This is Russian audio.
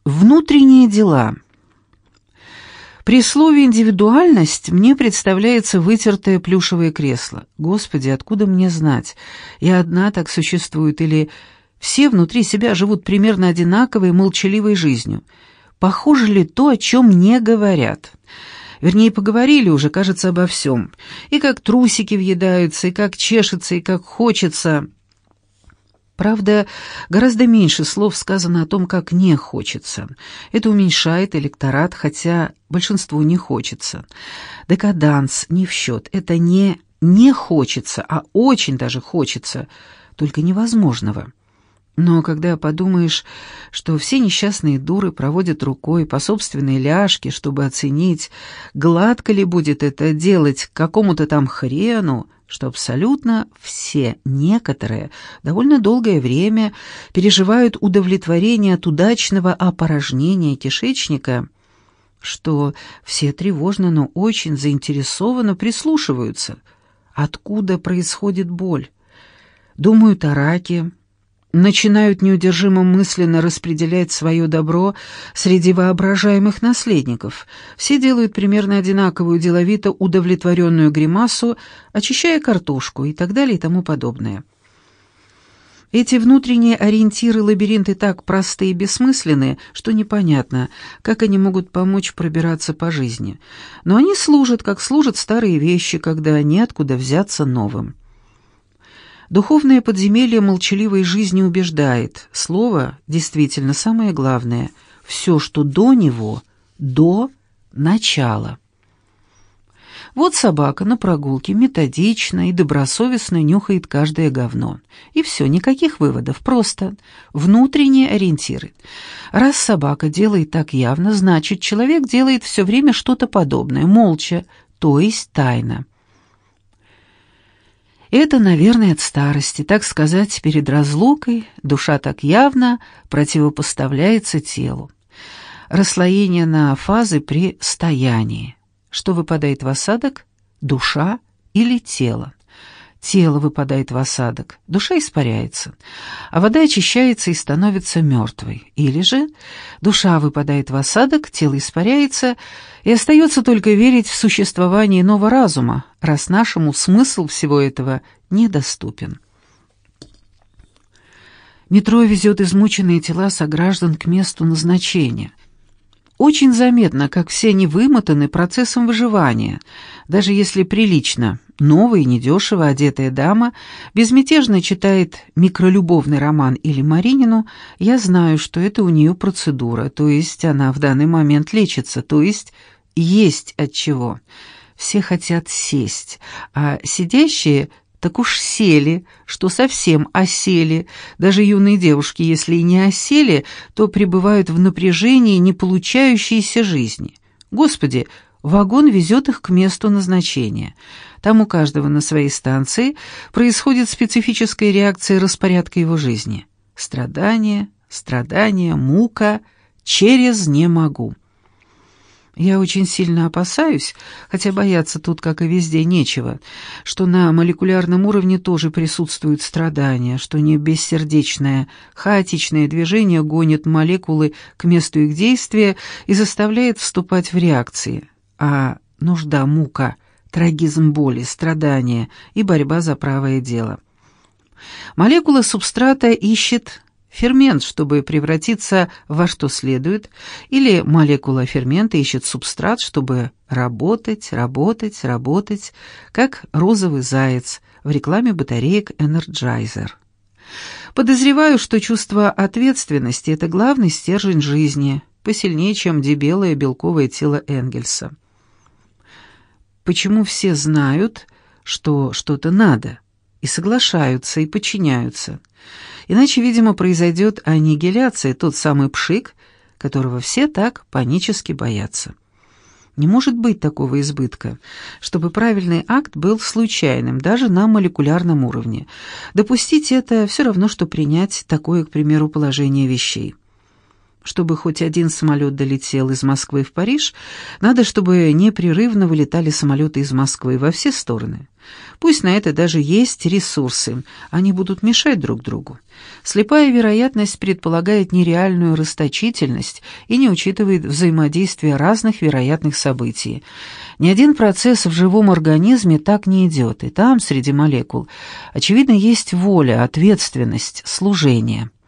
Внутренние дела. При слове «индивидуальность» мне представляется вытертое плюшевое кресло. Господи, откуда мне знать? Я одна так существует, или все внутри себя живут примерно одинаковой молчаливой жизнью? Похоже ли то, о чем не говорят? Вернее, поговорили уже, кажется, обо всем. И как трусики въедаются, и как чешется, и как хочется. Правда, гораздо меньше слов сказано о том, как не хочется. Это уменьшает электорат, хотя большинству не хочется. Декаданс не в счет. Это не хочется, а очень даже хочется, только невозможного. Но когда подумаешь, что все несчастные дуры проводят рукой по собственной ляжке, чтобы оценить, гладко ли будет это делать какому-то там хрену, что абсолютно все, некоторые, довольно долгое время переживают удовлетворение от удачного опорожнения кишечника, что все тревожно, но очень заинтересованно прислушиваются, откуда происходит боль, думают о раке, начинают неудержимо мысленно распределять свое добро среди воображаемых наследников. Все делают примерно одинаковую деловито удовлетворенную гримасу, очищая картошку и так далее и тому подобное. Эти внутренние ориентиры-лабиринты так просты и бессмысленны, что непонятно, как они могут помочь пробираться по жизни. Но они служат, как служат старые вещи, когда неоткуда взяться новым. Духовное подземелье молчаливой жизни убеждает. Слово действительно самое главное. Все, что до него, до начала. Вот собака на прогулке методично и добросовестно нюхает каждое говно. И все, никаких выводов, просто внутренние ориентиры. Раз собака делает так явно, значит, человек делает все время что-то подобное, молча, то есть тайно. Это, наверное, от старости, так сказать, перед разлукой душа так явно противопоставляется телу. Расслоение на фазы при стоянии. Что выпадает в осадок? Душа или тело? Тело выпадает в осадок, душа испаряется, а вода очищается и становится мертвой. Или же душа выпадает в осадок, тело испаряется, и остается только верить в существование иного разума, раз нашему смысл всего этого недоступен. Метро везет измученные тела сограждан к месту назначения. Очень заметно, как все они вымотаны процессом выживания. Даже если прилично, новая и недешево одетая дама безмятежно читает микролюбовный роман или Маринину, я знаю, что это у нее процедура, то есть она в данный момент лечится, то есть есть от чего. Все хотят сесть, а сидящие так уж сели, что совсем осели. Даже юные девушки, если и не осели, то пребывают в напряжении не получающейся жизни. Господи, вагон везет их к месту назначения. Там у каждого на своей станции происходит специфическая реакция распорядка его жизни. Страдание, мука, через «не могу». Я очень сильно опасаюсь, хотя бояться тут, как и везде, нечего, что на молекулярном уровне тоже присутствуют страдания, что не бессердечное, хаотичное движение гонит молекулы к месту их действия и заставляет вступать в реакции, а нужда, мука, трагизм боли, страдания и борьба за правое дело. Молекула субстрата ищет фермент, чтобы превратиться во что следует, или молекула фермента ищет субстрат, чтобы работать, как розовый заяц в рекламе батареек Energizer. Подозреваю, что чувство ответственности – это главный стержень жизни, посильнее, чем дебелое белковое тело Энгельса. Почему все знают, что что-то надо, и соглашаются, и подчиняются? Иначе, видимо, произойдет аннигиляция, тот самый пшик, которого все так панически боятся. Не может быть такого избытка, чтобы правильный акт был случайным, даже на молекулярном уровне. Допустить это все равно, что принять такое, к примеру, положение вещей. Чтобы хоть один самолет долетел из Москвы в Париж, надо, чтобы непрерывно вылетали самолеты из Москвы во все стороны. Пусть на это даже есть ресурсы, они будут мешать друг другу. Слепая вероятность предполагает нереальную расточительность и не учитывает взаимодействие разных вероятных событий. Ни один процесс в живом организме так не идет, и там, среди молекул, очевидно, есть воля, ответственность, служение.